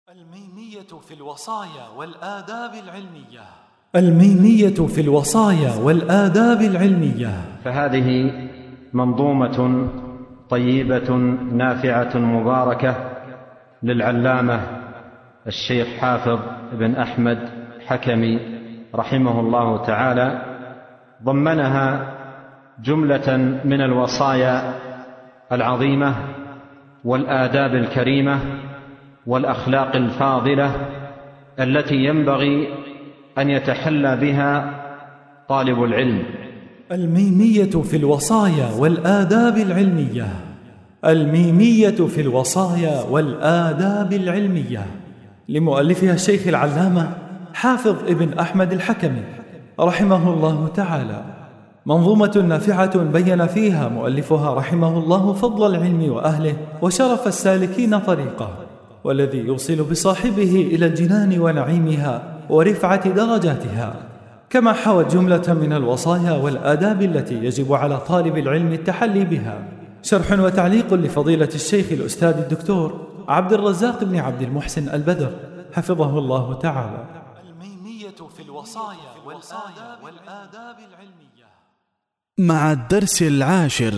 الميمية في الوصايا والآداب العلمية. الميمية في الوصايا والآداب العلمية. فهذه منظومة طيبة نافعة مباركة للعلامة الشيخ حافظ بن أحمد حكمي رحمه الله تعالى، ضمنها جملة من الوصايا العظيمة والآداب الكريمة والأخلاق الفاضلة التي ينبغي أن يتحلى بها طالب العلم. الميمية في الوصايا والآداب العلمية. الميمية في الوصايا والآداب العلمية لمؤلفها الشيخ العلامة حافظ ابن أحمد الحكمي رحمه الله تعالى، منظومة نافعة بين فيها مؤلفها رحمه الله فضل العلم وأهله وشرف السالكين طريقه، والذي يوصل بصاحبه إلى الجنان ونعيمها ورفعة درجاتها، كما حوت جملة من الوصايا والآداب التي يجب على طالب العلم التحلي بها. شرح وتعليق لفضيلة الشيخ الأستاذ الدكتور عبد الرزاق بن عبد المحسن البدر حفظه الله تعالى. الميمية في الوصايا والآداب العلمية مع الدرس 10.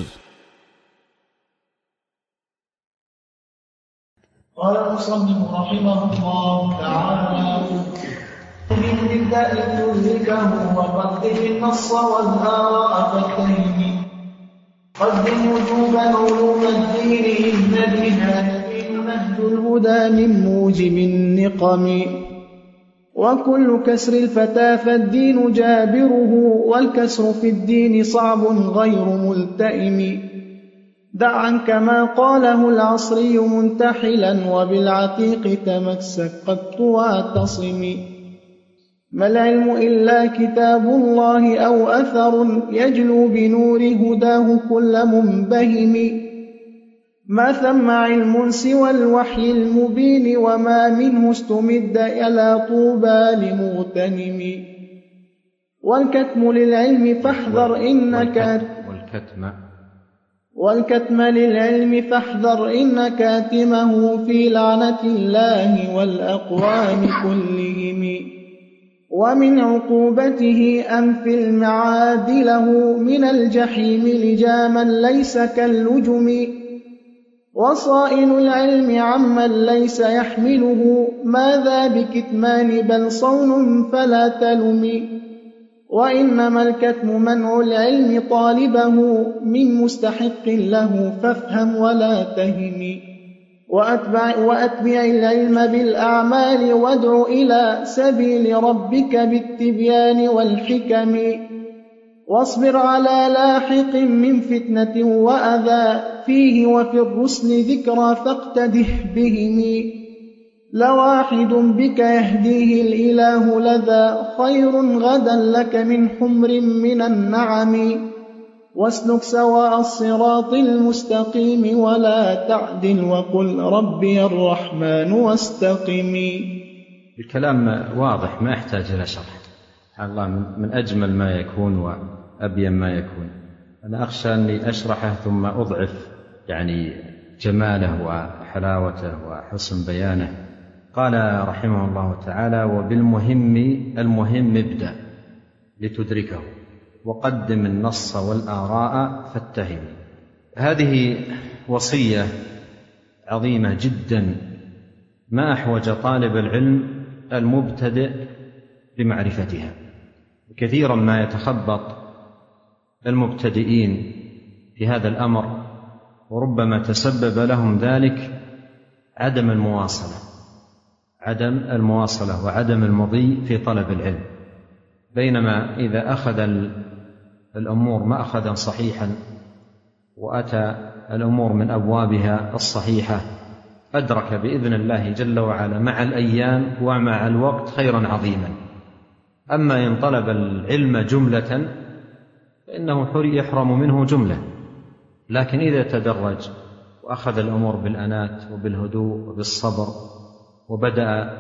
قال المصنف رحمه الله تعالى: من بدء كلكه وقدم النص والآراء فاتهم، قدم وجوبا علوم الدين إن بها يبين نهج الهدى من موجب النقم، وكل كسر الفتى فالدين جابره، والكسر في الدين صعب غير ملتئم. دع عنك ما قاله العصري منتحلا، وبالعتيق تمسك قد واعتصم. ما العلم إلا كتاب الله أو أثر، يجلو بنور هداه كل منبهم. ما ثم علم سوى الوحي المبين، وما منه استمد إلى طوبى لمغتنم. والكتم للعلم فاحذر والكتم للعلم فاحذر إن كاتمه في لعنة الله والأقوام كلهم. ومن عقوبته أن في المعاد له من الجحيم لجاما ليس كاللجم. وصائل العلم عمن ليس يحمله، ماذا بكتمان بل صون فلا تلم. وإنما الكتم منع العلم طالبه من مستحق له، فافهم ولا تهم. وأتبع العلم بالأعمال، وادع إلى سبيل ربك بالتبيان والحكم. واصبر على لاحق من فتنة وأذى فيه، وفي الرسل ذكرى فاقتده بهم. لواحد بك يهديه الإله لذا، خير غدا لك من حمر من النعم. واسلك سواء الصراط المستقيم، ولا تعدل وقل ربي الرحمن واستقم. الكلام واضح ما يحتاج إلى شرح، الله من أجمل ما يكون وأبين ما يكون. أنا أخشى أني أشرحه ثم أضعف جماله وحلاوته وحسن بيانه. قال رحمه الله تعالى: المهم ابدأ لتدركه، وقدم النص والآراء فاتهم. هذه وصية عظيمة جدا، ما أحوج طالب العلم المبتدئ بمعرفتها. كثيرا ما يتخبط المبتدئين في هذا الأمر، وربما تسبب لهم ذلك عدم المواصلة وعدم المضي في طلب العلم. بينما إذا أخذ الأمور مأخذا صحيحا، وأتى الأمور من أبوابها الصحيحة، أدرك بإذن الله جل وعلا مع الأيام ومع الوقت خيرا عظيما. أما إن طلب العلم جملة فإنه يحرم منه جملة، لكن إذا تدرج وأخذ الأمور بالأنات وبالهدوء وبالصبر، وبدأ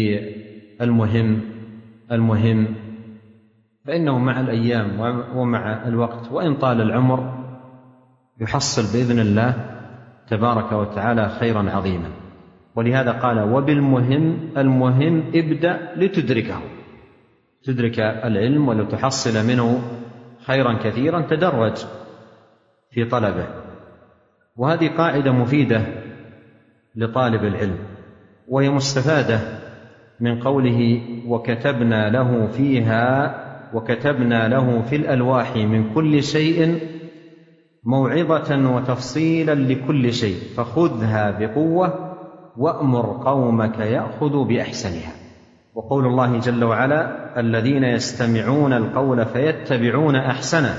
بالمهم فإنه مع الأيام ومع الوقت وإن طال العمر يحصل بإذن الله تبارك وتعالى خيرا عظيما. ولهذا قال المهم ابدأ لتدركه، تدرك العلم ولو تحصل منه خيرا كثيرا، تدرج في طلبه. وهذه قاعدة مفيدة لطالب العلم، وهي مستفادة من قوله وكتبنا له في الألواح من كل شيء موعظة وتفصيلا لكل شيء فخذها بقوة وأمر قومك يأخذوا بأحسنها. وقول الله جل وعلا الذين يستمعون القول فيتبعون أحسنه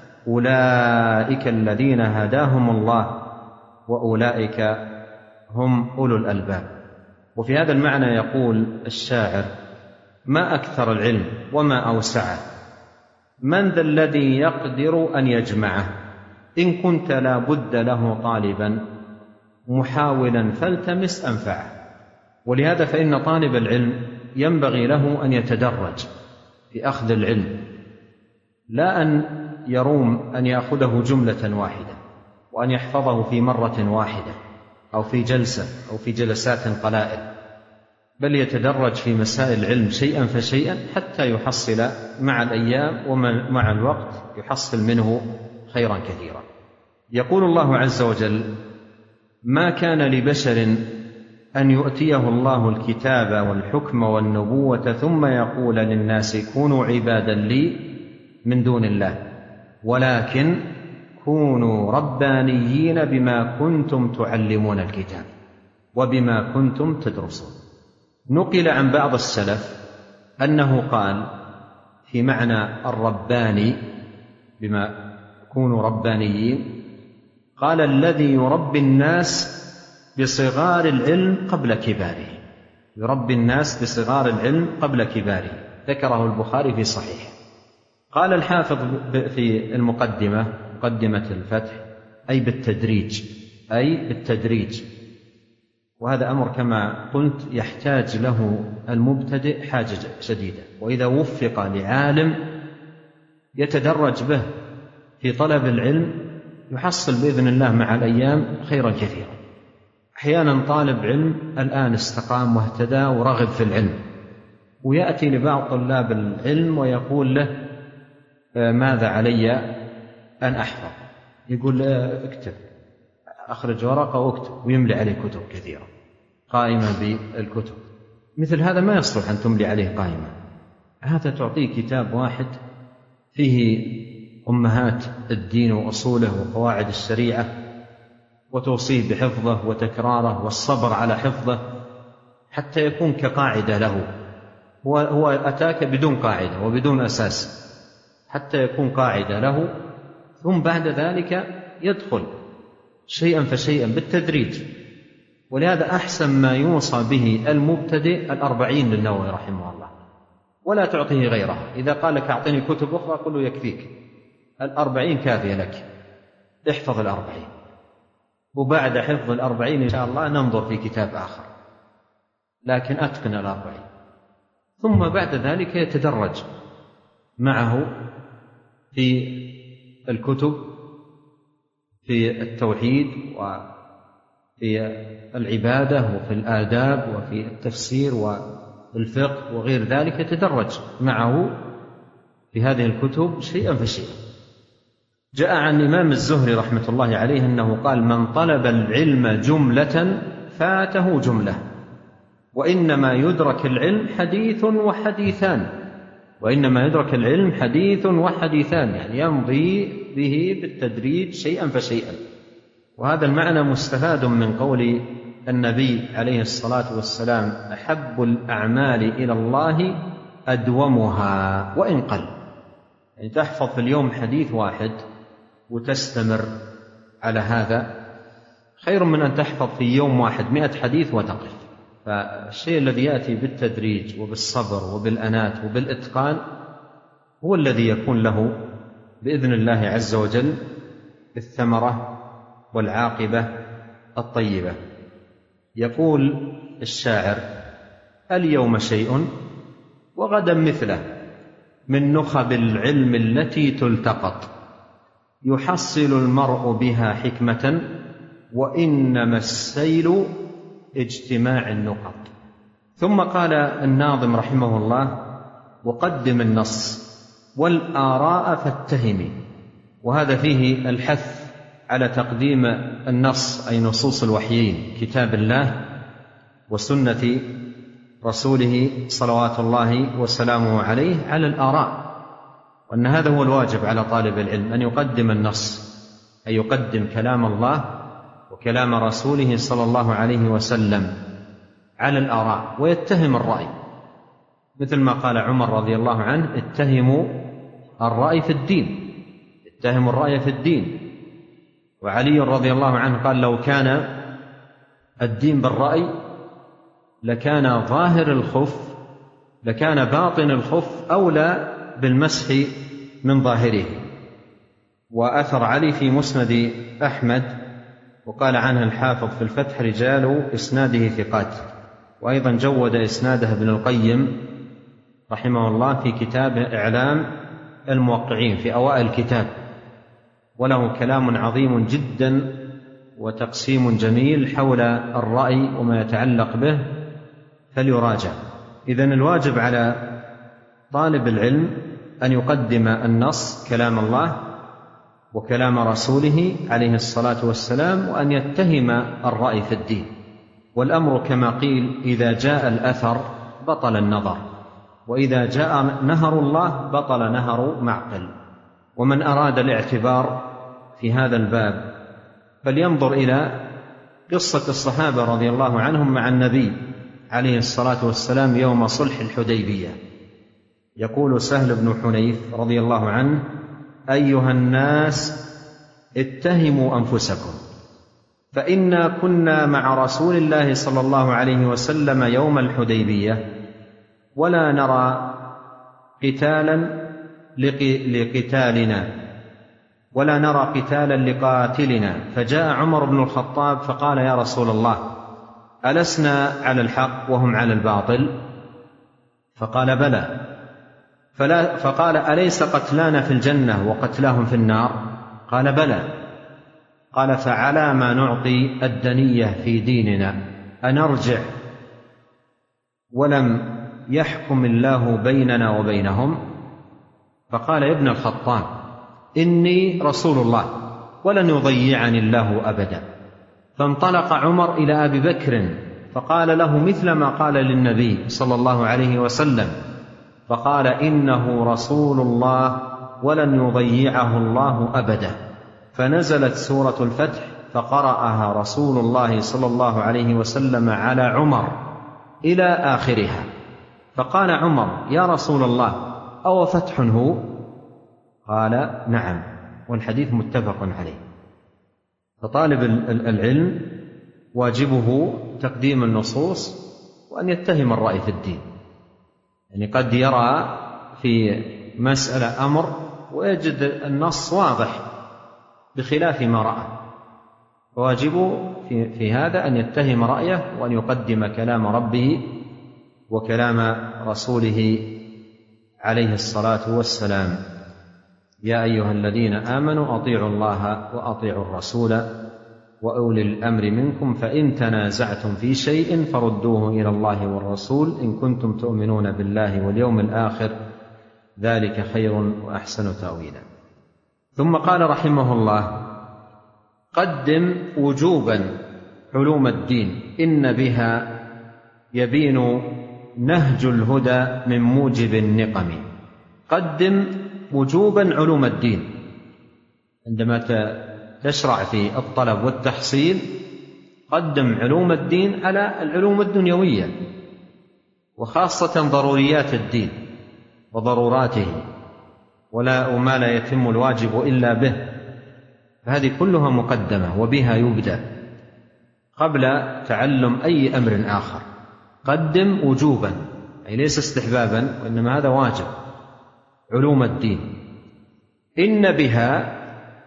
أولئك الذين هداهم الله وأولئك هم أولو الألباب. وفي هذا المعنى يقول الشاعر ما أكثر العلم وما أوسعه، من ذا الذي يقدر أن يجمعه، إن كنت لا بد له طالبا محاولا فالتمس أنفعه. ولهذا فإن طالب العلم ينبغي له أن يتدرج في أخذ العلم، لا أن يروم أن يأخذه جملة واحدة وأن يحفظه في مرة واحدة أو في جلسة أو في جلسات قلائل، بل يتدرج في مسائل العلم شيئا فشيئا حتى يحصل مع الأيام ومع الوقت يحصل منه خيرا كثيرا. يقول الله عز وجل ما كان لبشر أن يؤتيه الله الكتاب والحكم والنبوة ثم يقول للناس كونوا عبادا لي من دون الله ولكن كونوا ربانيين بما كنتم تعلمون الكتاب وبما كنتم تدرسون. نقل عن بعض السلف أنه قال في معنى الرباني بما كونوا ربانيين، قال الذي يربي الناس بصغار العلم قبل كباره، يربي الناس بصغار العلم قبل كباره، ذكره البخاري في صحيح. قال الحافظ في المقدمة مقدمة الفتح أي بالتدريج، وهذا أمر كما قلت يحتاج له المبتدئ حاجة شديدة، وإذا وفق لعالم يتدرج به في طلب العلم يحصل بإذن الله مع الأيام خيرا كثيرا. أحيانا طالب علم الآن استقام واهتدى ورغب في العلم، ويأتي لبعض طلاب العلم ويقول له ماذا علي أن أحفظ؟ يقول اكتب، أخرج ورقة واكتب، ويملي عليه كتب كثيرة قائمة بالكتب. مثل هذا ما يصلح أن تملي عليه قائمة، هذا تعطيه كتاب واحد فيه أمهات الدين وأصوله وقواعد الشريعة، وتوصيه بحفظه وتكراره والصبر على حفظه حتى يكون كقاعدة له. هو أتاك بدون قاعدة وبدون أساس حتى يكون قاعدة له، ثم بعد ذلك يدخل شيئا فشيئا بالتدريج. ولهذا أحسن ما يوصى به المبتدئ 40 للنووي رحمه الله، ولا تعطيه غيرها. إذا قال لك أعطني كتب أخرى قل له يكفيك 40 كافية لك، احفظ 40، وبعد حفظ 40 إن شاء الله ننظر في كتاب آخر، لكن أتقن 40. ثم بعد ذلك يتدرج معه في الكتب في التوحيد وفي العبادة وفي الآداب وفي التفسير والفقه وغير ذلك، يتدرج معه في هذه الكتب شيئا فشيئا. جاء عن الإمام الزهري رحمة الله عليه أنه قال من طلب العلم جملة فاته جملة، وإنما يدرك العلم حديث وحديثان، يعني يمضي به بالتدريج شيئا فشيئا. وهذا المعنى مستفاد من قول النبي عليه الصلاة والسلام أحب الأعمال إلى الله أدومها وإن قل، يعني تحفظ في اليوم حديث واحد وتستمر على هذا خير من أن تحفظ في يوم واحد 100 حديث وتقف. فالشيء الذي يأتي بالتدريج وبالصبر وبالأنات وبالإتقان هو الذي يكون له بإذن الله عز وجل الثمرة والعاقبة الطيبة. يقول الشاعر اليوم شيء وغدا مثله من نخب العلم التي تلتقط، يحصل المرء بها حكمة وإنما السيل اجتماع النقط. ثم قال الناظم رحمه الله: وقدم النص والآراء فاتهم. وهذا فيه الحث على تقديم النص، أي نصوص الوحيين، كتاب الله وسنة رسوله صلوات الله وسلامه عليه، على الآراء، وأن هذا هو الواجب على طالب العلم، أن يقدم النص، أي يقدم كلام الله وكلام رسوله صلى الله عليه وسلم على الآراء، ويتهم الرأي، مثل ما قال عمر رضي الله عنه: اتهموا الرأي في الدين، اتهموا الرأي في الدين. وعلي رضي الله عنه قال: لو كان الدين بالرأي لكان ظاهر الخف، لكان باطن الخف أولى بالمسح من ظاهره. وأثر علي في مسند أحمد، وقال عنه الحافظ في الفتح: رجال إسناده ثقات. وأيضا جود إسناده ابن القيم رحمه الله في كتاب إعلام الموقعين في أوائل الكتاب، وله كلام عظيم جدا وتقسيم جميل حول الرأي وما يتعلق به، فليراجع. إذن الواجب على طالب العلم أن يقدم النص، كلام الله وكلام رسوله عليه الصلاة والسلام، وأن يتهم الرأي في الدين. والأمر كما قيل: إذا جاء الأثر بطل النظر، وإذا جاء نهر الله بطل نهر معقل. ومن أراد الاعتبار في هذا الباب فلينظر إلى قصة الصحابة رضي الله عنهم مع النبي عليه الصلاة والسلام يوم صلح الحديبية. يقول سهل بن حنيف رضي الله عنه: أيها الناس اتهموا أنفسكم، فإنا كنا مع رسول الله صلى الله عليه وسلم يوم الحديبية ولا نرى قتالا لقتالنا ولا نرى قتالا لقاتلنا، فجاء عمر بن الخطاب فقال: يا رسول الله، ألسنا على الحق وهم على الباطل؟ فقال: بلى. فقال: أليس قتلانا في الجنة وقتلاهم في النار؟ قال: بلى. قال: فعلى ما نعطي الدنية في ديننا أنرجع ولم يحكم الله بيننا وبينهم؟ فقال: يا ابن الخطاب، إني رسول الله ولن يضيعني الله أبدا. فانطلق عمر إلى أبي بكر فقال له مثل ما قال للنبي صلى الله عليه وسلم، فقال: إنه رسول الله ولن يضيعه الله أبدا. فنزلت سورة الفتح فقرأها رسول الله صلى الله عليه وسلم على عمر إلى آخرها. فقال عمر: يا رسول الله، أو فتح هو؟ قال: نعم. والحديث متفق عليه. فطالب العلم واجبه تقديم النصوص وأن يتهم الرأي في الدين. يعني قد يرى في مسألة أمر ويجد النص واضح بخلاف ما رأى، فواجبه في هذا أن يتهم رأيه وأن يقدم كلام ربه وكلام رسوله عليه الصلاة والسلام. يا أيها الذين آمنوا أطيعوا الله وأطيعوا الرسول وأولي الأمر منكم فإن تنازعتم في شيء فردوه إلى الله والرسول إن كنتم تؤمنون بالله واليوم الآخر ذلك خير وأحسن تأويلا. ثم قال رحمه الله: قدم وجوبا علوم الدين إن بها يبين نهج الهدى من موجب النقم. قدم وجوبا علوم الدين، عندما تشرع في الطلب والتحصيل قدم علوم الدين على العلوم الدنيوية، وخاصة ضروريات الدين وضروراته وما لا يتم الواجب إلا به، فهذه كلها مقدمة وبها يبدأ قبل تعلم أي أمر آخر. قدم وجوبا، أي ليس استحبابا وإنما هذا واجب، علوم الدين. إن بها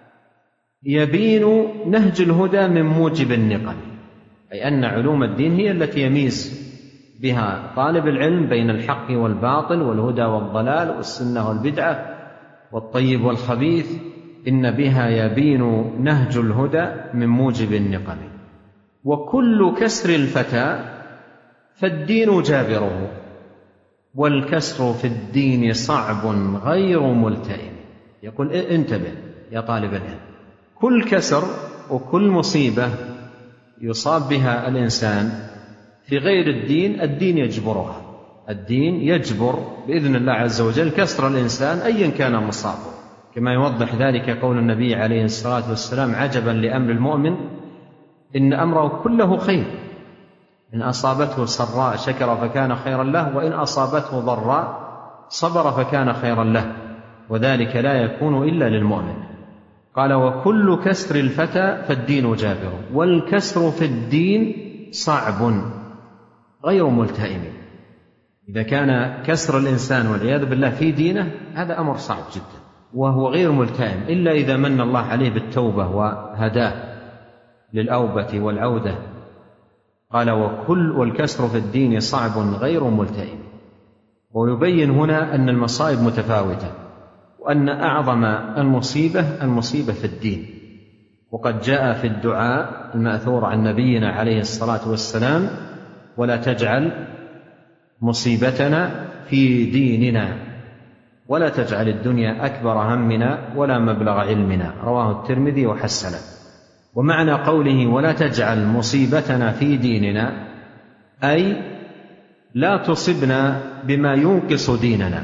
يبين نهج الهدى من موجب النقم، أي أن علوم الدين هي التي يميز بها طالب العلم بين الحق والباطل والهدى والضلال والسنة والبدعة والطيب والخبيث. إن بها يبين نهج الهدى من موجب النقم. وكل كسر الفتى فالدين جابره، والكسر في الدين صعب غير ملتئم. يقول انتبه يا طالب العلم، كل كسر وكل مصيبة يصاب بها الإنسان في غير الدين، الدين يجبرها. الدين يجبر بإذن الله عز وجل كسر الإنسان أيا كان مصابه، كما يوضح ذلك قول النبي عليه الصلاة والسلام: عجبا لأمر المؤمن إن أمره كله خير، إن أصابته سراء شكر فكان خيرا له، وإن أصابته ضراء صبر فكان خيرا له، وذلك لا يكون إلا للمؤمن. قال: وكل كسر الفتى فالدين جابر، والكسر في الدين صعب غير ملتئم. إذا كان كسر الإنسان والعياذ بالله في دينه هذا أمر صعب جدا، وهو غير ملتئم إلا إذا من الله عليه بالتوبة وهداه للأوبة والعودة. قال: والكسر في الدين صعب غير ملتئم. ويبين هنا أن المصائب متفاوتة، وأن أعظم المصيبة في الدين. وقد جاء في الدعاء المأثور عن نبينا عليه الصلاة والسلام: ولا تجعل مصيبتنا في ديننا، ولا تجعل الدنيا أكبر همنا ولا مبلغ علمنا. رواه الترمذي وحسنه. ومعنى قوله ولا تجعل مصيبتنا في ديننا أي لا تصبنا بما ينقص ديننا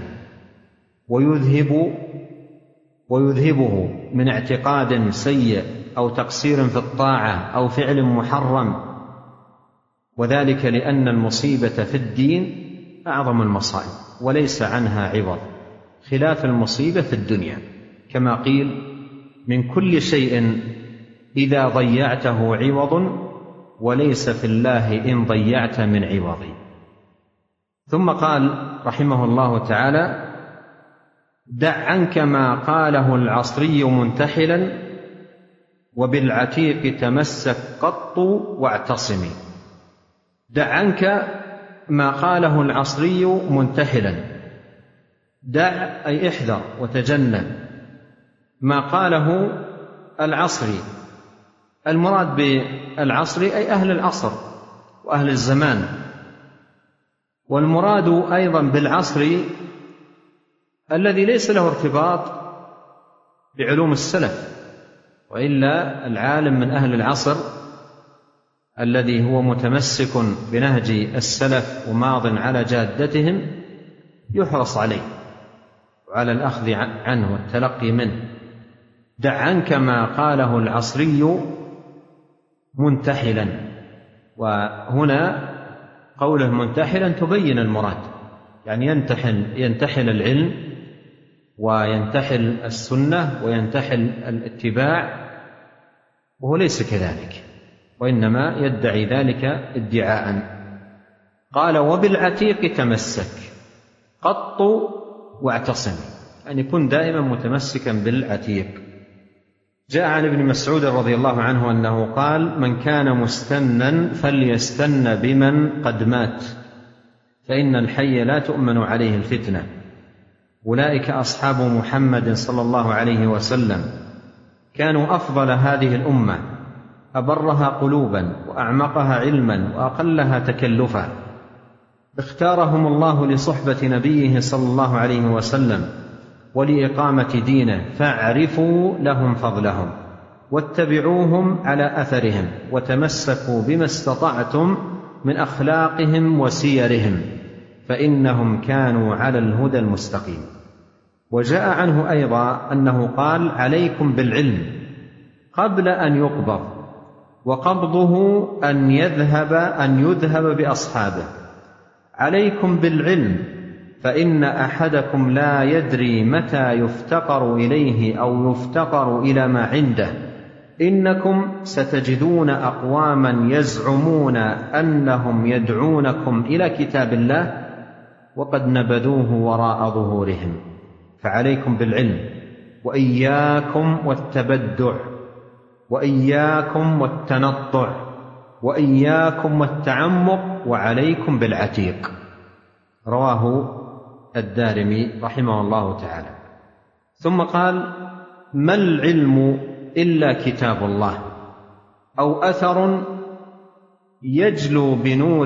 ويذهبه من اعتقاد سيء أو تقصير في الطاعة أو فعل محرم، وذلك لأن المصيبة في الدين أعظم المصائب وليس عنها عوض، خلاف المصيبة في الدنيا، كما قيل: من كل شيء إذا ضيعته عوض، وليس في الله إن ضيعت من عوض. ثم قال رحمه الله تعالى: دع عنك ما قاله العصري منتحلا، وبالعتيق تمسك قط واعتصم. دع عنك ما قاله العصري منتحلا، دع أي احذر وتجنب ما قاله العصري. المراد بالعصري أي أهل العصر وأهل الزمان، والمراد أيضا بالعصر الذي ليس له ارتباط بعلوم السلف، وإلا العالم من أهل العصر الذي هو متمسك بنهج السلف وماض على جادتهم يحرص عليه وعلى الأخذ عنه والتلقي منه. دع عنك ما قاله العصري منتحلا، وهنا قوله منتحلا تبين المراد، يعني ينتحل العلم وينتحل السنة وينتحل الاتباع، وهو ليس كذلك، وإنما يدعي ذلك ادعاء. قال: وبالعتيق تمسك قط واعتصم، يعني كن دائما متمسكا بالعتيق. جاء عن ابن مسعود رضي الله عنه أنه قال: من كان مستنا فليستن بمن قد مات، فإن الحي لا تؤمن عليه الفتنة. أولئك أصحاب محمد صلى الله عليه وسلم، كانوا أفضل هذه الأمة، أبرها قلوبا وأعمقها علما وأقلها تكلفا. اختارهم الله لصحبة نبيه صلى الله عليه وسلم ولإقامة دينه، فاعرفوا لهم فضلهم واتبعوهم على أثرهم، وتمسكوا بما استطعتم من أخلاقهم وسيرهم، فإنهم كانوا على الهدى المستقيم. وجاء عنه أيضا أنه قال: عليكم بالعلم قبل أن يقبض، وقبضه أن يذهب بأصحابه. عليكم بالعلم، فإن أحدكم لا يدري متى يفتقر إليه أو يفتقر إلى ما عنده. إنكم ستجدون أقواما يزعمون أنهم يدعونكم إلى كتاب الله وقد نبذوه وراء ظهورهم. فعليكم بالعلم، وإياكم والتبدع، وإياكم والتنطع، وإياكم والتعمق، وعليكم بالعتيق. رواه الدارمي رحمه الله تعالى. ثم قال: ما العلم إلا كتاب الله، أو أثر يجلو بنور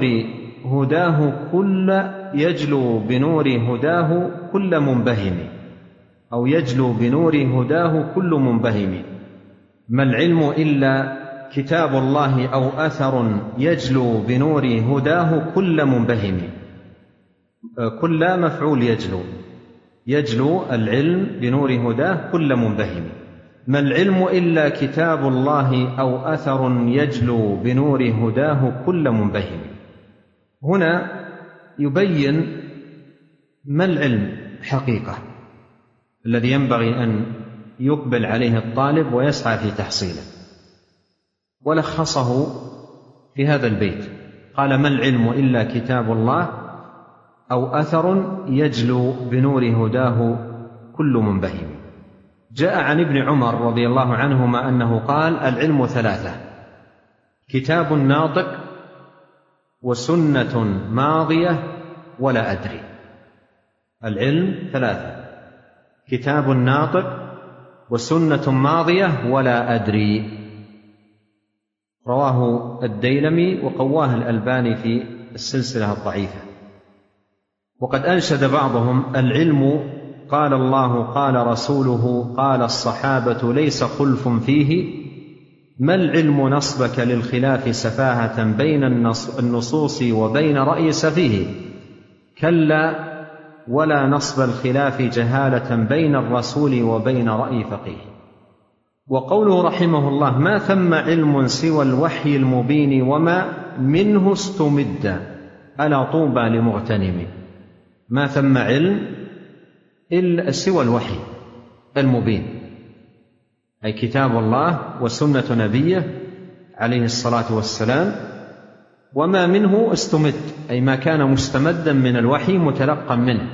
هداه كل منبهم، أو يجلو بنور هداه كل منبهم. ما العلم إلا كتاب الله أو أثر يجلو بنور هداه كل منبهم. كل مفعول يجلو العلم بنور هداه كل منبهم. ما العلم إلا كتاب الله أو أثر يجلو بنور هداه كل منبهم. هنا يبين ما العلم حقيقة الذي ينبغي أن يقبل عليه الطالب ويسعى في تحصيله، ولخصه في هذا البيت. قال: ما العلم إلا كتاب الله أو أثر يجلو بنور هداه كل منبهم. جاء عن ابن عمر رضي الله عنهما أنه قال: العلم ثلاثة: كتاب ناطق، وسنة ماضية، ولا أدري. العلم ثلاثة: كتاب ناطق، وسنة ماضية، ولا أدري. رواه الديلمي وقواه الألباني في السلسلة الضعيفة. وقد أنشد بعضهم: العلم قال الله قال رسوله قال الصحابة ليس خلف فيه، ما العلم نصبك للخلاف سفاهة بين النصوص وبين رأي سفيه، كلا ولا نصب الخلاف جهالة بين الرسول وبين رأي فقيه. وقوله رحمه الله: ما ثم علم سوى الوحي المبين وما منه استمد، ألا طوبى لمغتنم. ما ثم علم إلا سوى الوحي المبين، أي كتاب الله وسنة نبيه عليه الصلاة والسلام، وما منه استمد، أي ما كان مستمدا من الوحي متلقا منه.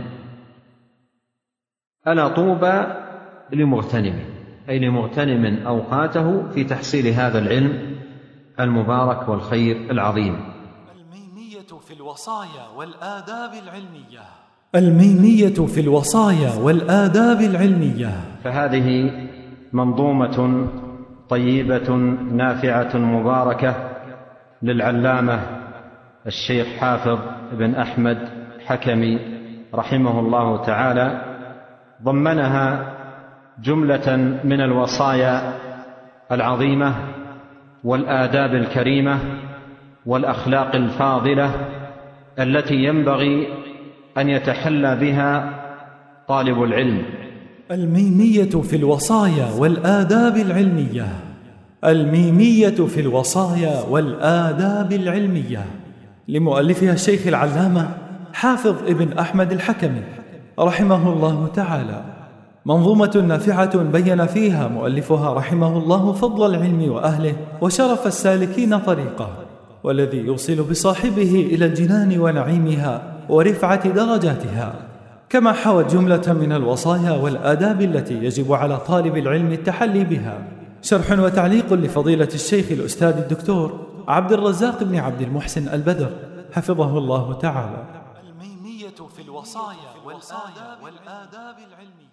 ألا طوبى لمغتنم، أي لمغتنم أوقاته في تحصيل هذا العلم المبارك والخير العظيم. الميمية في الوصايا والآداب العلمية. الميمية في الوصايا والآداب العلمية. فهذه منظومة طيبة نافعة مباركة للعلامة الشيخ حافظ بن أحمد حكمي رحمه الله تعالى، ضمنها جملة من الوصايا العظيمة والآداب الكريمة والأخلاق الفاضلة التي ينبغي أن يتحلى بها طالب العلم. الميمية في الوصايا والآداب العلمية. الميمية في الوصايا والآداب العلمية لمؤلفها الشيخ العلامة حافظ ابن أحمد الحكمي رحمه الله تعالى، منظومة نافعة بين فيها مؤلفها رحمه الله فضل العلم وأهله وشرف السالكين طريقه، والذي يوصل بصاحبه إلى الجنان ونعيمها ورفعة درجاتها، كما حوت جملة من الوصايا والآداب التي يجب على طالب العلم التحلي بها. شرح وتعليق لفضيلة الشيخ الأستاذ الدكتور عبد الرزاق بن عبد المحسن البدر حفظه الله تعالى. الميمية في الوصايا والآداب العلمية.